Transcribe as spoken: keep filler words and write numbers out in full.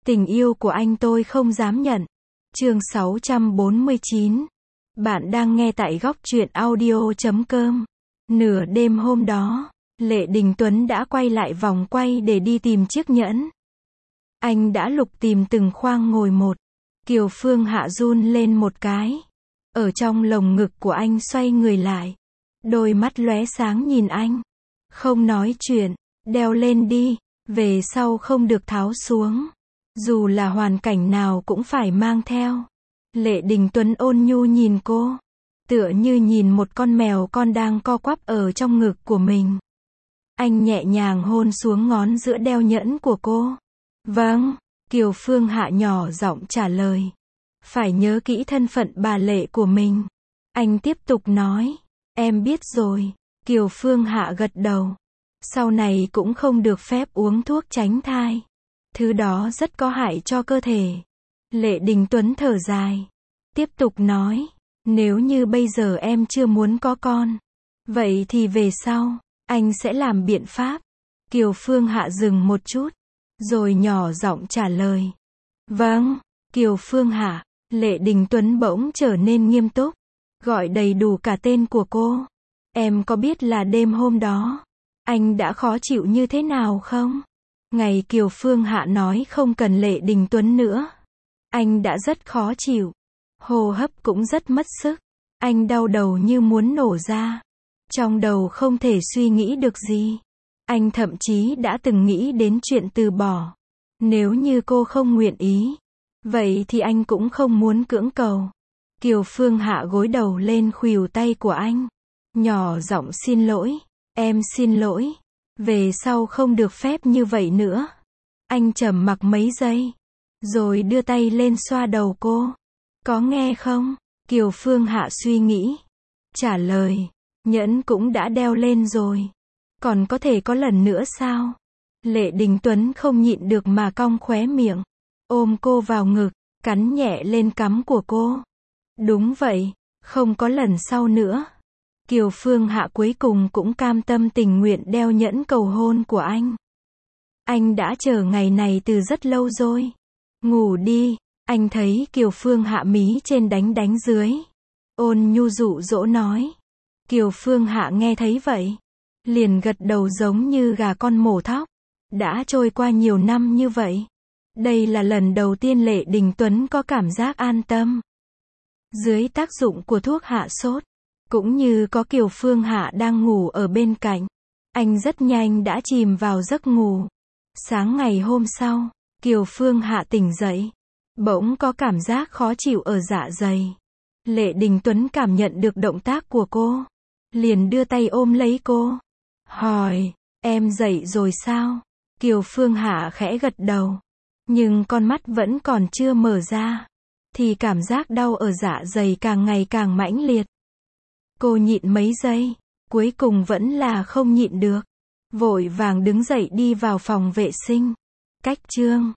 Tình yêu của anh tôi không dám nhận. Chương sáu trăm bốn mươi chín. Bạn đang nghe tại góc truyện audio chấm com. Nửa đêm hôm đó, Lệ Đình Tuấn đã quay lại vòng quay để đi tìm chiếc nhẫn. Anh đã lục tìm từng khoang ngồi một. Kiều Phương Hạ run lên một cái. Ở trong lồng ngực của anh xoay người lại. Đôi mắt lóe sáng nhìn anh. Không nói chuyện, đeo lên đi, về sau không được tháo xuống. Dù là hoàn cảnh nào cũng phải mang theo. Lệ Đình Tuấn ôn nhu nhìn cô. Tựa như nhìn một con mèo con đang co quắp ở trong ngực của mình. Anh nhẹ nhàng hôn xuống ngón giữa đeo nhẫn của cô. Vâng, Kiều Phương Hạ nhỏ giọng trả lời. Phải nhớ kỹ thân phận bà Lệ của mình. Anh tiếp tục nói. Em biết rồi. Kiều Phương Hạ gật đầu. Sau này cũng không được phép uống thuốc tránh thai. Thứ đó rất có hại cho cơ thể. Lệ Đình Tuấn thở dài. Tiếp tục nói. Nếu như bây giờ em chưa muốn có con. Vậy thì về sau, anh sẽ làm biện pháp. Kiều Phương Hạ dừng một chút. Rồi nhỏ giọng trả lời. Vâng, Kiều Phương Hạ. Lệ Đình Tuấn bỗng trở nên nghiêm túc. Gọi đầy đủ cả tên của cô. Em có biết là đêm hôm đó, anh đã khó chịu như thế nào không? Ngày Kiều Phương Hạ nói không cần Lệ Đình Tuấn nữa. Anh đã rất khó chịu. Hô hấp cũng rất mất sức. Anh đau đầu như muốn nổ ra. Trong đầu không thể suy nghĩ được gì. Anh thậm chí đã từng nghĩ đến chuyện từ bỏ. Nếu như cô không nguyện ý, vậy thì anh cũng không muốn cưỡng cầu. Kiều Phương Hạ gối đầu lên khuỷu tay của anh. Nhỏ giọng xin lỗi. Em xin lỗi. Về sau không được phép như vậy nữa. Anh trầm mặc mấy giây. Rồi đưa tay lên xoa đầu cô. Có nghe không? Kiều Phương Hạ suy nghĩ. Trả lời. Nhẫn cũng đã đeo lên rồi. Còn có thể có lần nữa sao? Lệ Đình Tuấn không nhịn được mà cong khóe miệng. Ôm cô vào ngực. Cắn nhẹ lên cằm của cô. Đúng vậy. Không có lần sau nữa. Kiều Phương Hạ cuối cùng cũng cam tâm tình nguyện đeo nhẫn cầu hôn của anh. Anh đã chờ ngày này từ rất lâu rồi. Ngủ đi. Anh thấy Kiều Phương Hạ mí trên đánh đánh dưới. Ôn nhu dụ dỗ nói. Kiều Phương Hạ nghe thấy vậy. Liền gật đầu giống như gà con mổ thóc. Đã trôi qua nhiều năm như vậy. Đây là lần đầu tiên Lệ Đình Tuấn có cảm giác an tâm. Dưới tác dụng của thuốc hạ sốt. Cũng như có Kiều Phương Hạ đang ngủ ở bên cạnh. Anh rất nhanh đã chìm vào giấc ngủ. Sáng ngày hôm sau, Kiều Phương Hạ tỉnh dậy. Bỗng có cảm giác khó chịu ở dạ dày. Lệ Đình Tuấn cảm nhận được động tác của cô. Liền đưa tay ôm lấy cô. Hỏi, em dậy rồi sao? Kiều Phương Hạ khẽ gật đầu. Nhưng con mắt vẫn còn chưa mở ra. Thì cảm giác đau ở dạ dày càng ngày càng mãnh liệt. Cô nhịn mấy giây. Cuối cùng vẫn là không nhịn được. Vội vàng đứng dậy đi vào phòng vệ sinh. Cách chương.